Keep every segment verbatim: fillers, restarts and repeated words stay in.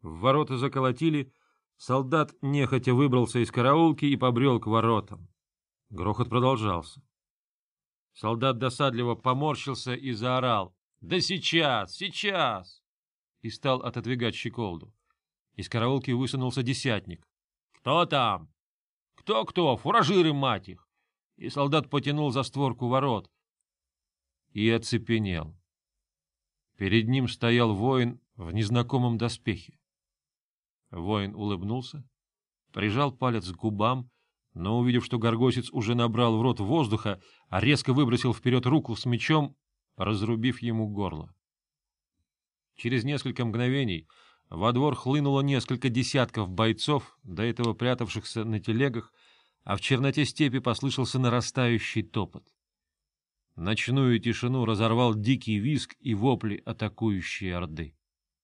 В ворота заколотили, солдат нехотя выбрался из караулки и побрел к воротам. Грохот продолжался. Солдат досадливо поморщился и заорал: «Да сейчас, сейчас!» и стал отодвигать щеколду. Из караулки высунулся десятник. «Кто там? Кто-кто? Фуражиры, мать их!» И солдат потянул за створку ворот и оцепенел. Перед ним стоял воин в незнакомом доспехе. Воин улыбнулся, прижал палец к губам, но, увидев, что горгосец уже набрал в рот воздуха, а резко выбросил вперед руку с мечом, разрубив ему горло. Через несколько мгновений во двор хлынуло несколько десятков бойцов, до этого прятавшихся на телегах, а в черноте степи послышался нарастающий топот. Ночную тишину разорвал дикий визг и вопли атакующей орды.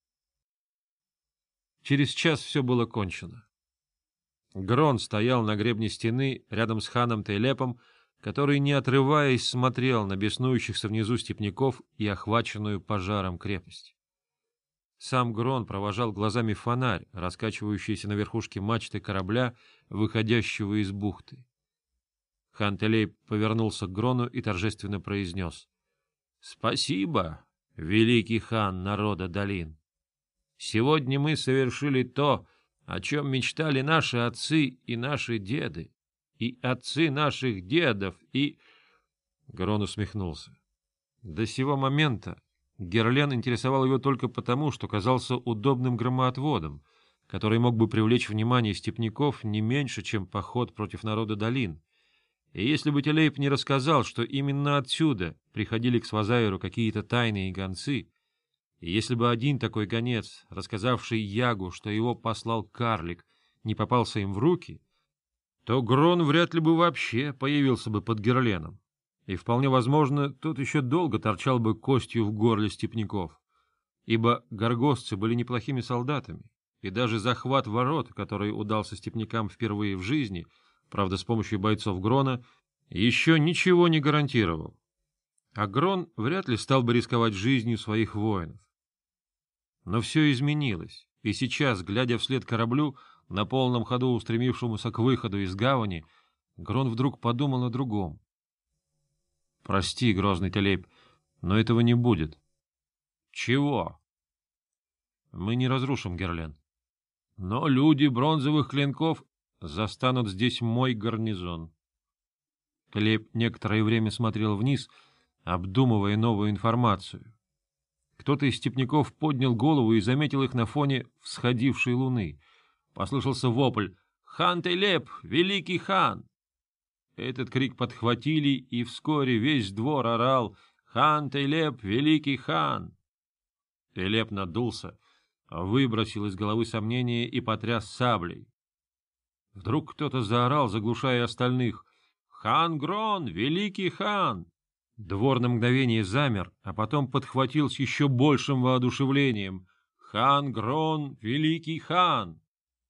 Через час все было кончено. Грон стоял на гребне стены рядом с ханом Тейлепом, который, не отрываясь, смотрел на беснующихся внизу степняков и охваченную пожаром крепость. Сам Грон провожал глазами фонарь, раскачивающийся на верхушке мачты корабля, выходящего из бухты. Хан Телейп повернулся к Грону и торжественно произнес: — Спасибо, великий хан народа долин. Сегодня мы совершили то, о чем мечтали наши отцы и наши деды, и отцы наших дедов, и... Грон усмехнулся. До сего момента Герлен интересовал его только потому, что казался удобным громоотводом, который мог бы привлечь внимание степняков не меньше, чем поход против народа долин. И если бы Телейп не рассказал, что именно отсюда приходили к Свазаеру какие-то тайные гонцы, и если бы один такой гонец, рассказавший Ягу, что его послал карлик, не попался им в руки, то Грон вряд ли бы вообще появился бы под Герленом. И вполне возможно, тот еще долго торчал бы костью в горле степняков, ибо горгостцы были неплохими солдатами, и даже захват ворот, который удался степнякам впервые в жизни, правда, с помощью бойцов Грона, еще ничего не гарантировал. А Грон вряд ли стал бы рисковать жизнью своих воинов. Но все изменилось, и сейчас, глядя вслед кораблю, на полном ходу устремившемуся к выходу из гавани, Грон вдруг подумал о другом. — Прости, грозный Телейп, но этого не будет. — Чего? — Мы не разрушим Герлен. Но люди бронзовых клинков застанут здесь мой гарнизон. Телейп некоторое время смотрел вниз, обдумывая новую информацию. Кто-то из степняков поднял голову и заметил их на фоне всходившей луны. Послышался вопль: «Хан Тейлеп, великий хан!» Этот крик подхватили, и вскоре весь двор орал: «Хан Тейлеп, великий хан!» Тейлеп надулся, выбросил из головы сомнения и потряс саблей. Вдруг кто-то заорал, заглушая остальных: «Хан Грон, великий хан!» Двор на мгновение замер, а потом подхватил с еще большим воодушевлением: «Хан Грон, великий хан!»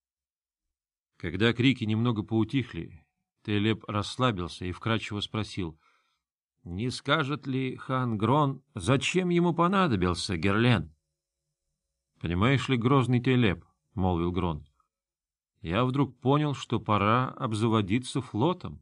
Когда крики немного поутихли, Тейлеп расслабился и вкратчиво спросил: — Не скажет ли хан Грон, зачем ему понадобился Герлен? — Понимаешь ли, грозный Тейлеп, — молвил Грон, — я вдруг понял, что пора обзаводиться флотом.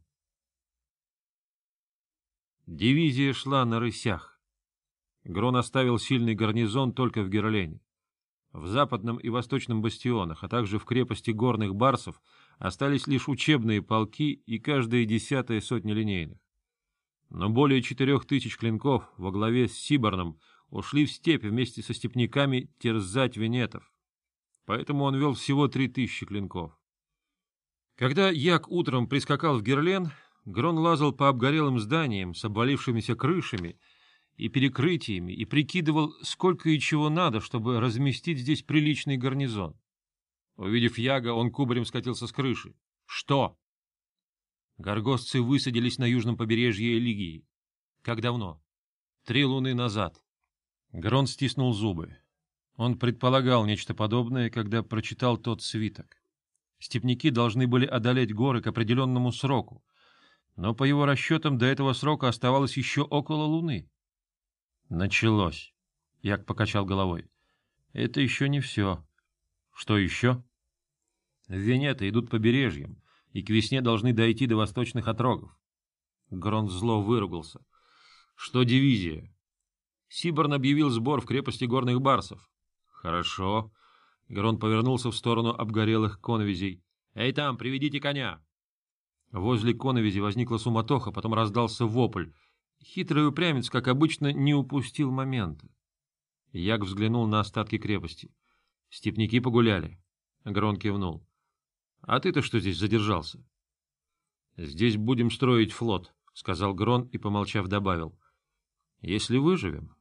Дивизия шла на рысях. Грон оставил сильный гарнизон только в Герлене. В западном и восточном бастионах, а также в крепости горных барсов остались лишь учебные полки и каждая десятая сотня линейных. Но более четырех тысяч клинков во главе с Сиборном ушли в степь вместе со степняками терзать венетов. Поэтому он вел всего три тысячи клинков. Когда Як утром прискакал в Герлен, Грон лазал по обгорелым зданиям с обвалившимися крышами и перекрытиями и прикидывал, сколько и чего надо, чтобы разместить здесь приличный гарнизон. Увидев Яга, он кубарем скатился с крыши. — Что? Горгостцы высадились на южном побережье Элигии. — Как давно? — Три луны назад. Грон стиснул зубы. Он предполагал нечто подобное, когда прочитал тот свиток. Степняки должны были одолеть горы к определенному сроку, но по его расчетам до этого срока оставалось еще около луны. Началось. Як покачал головой. Это еще не все. Что еще? Венеты идут побережьем, и к весне должны дойти до восточных отрогов. Грон зло выругался. Что дивизия? Сиборн объявил сбор в крепости горных барсов. Хорошо. Грон повернулся в сторону обгорелых коновизей. Эй, там, приведите коня. Возле коновизи возникла суматоха, потом раздался вопль. Хитрый упрямец, как обычно, не упустил момента. Як взглянул на остатки крепости. Степняки погуляли. Грон кивнул. — А ты-то что здесь задержался? — Здесь будем строить флот, — сказал Грон и, помолчав, добавил. — Если выживем,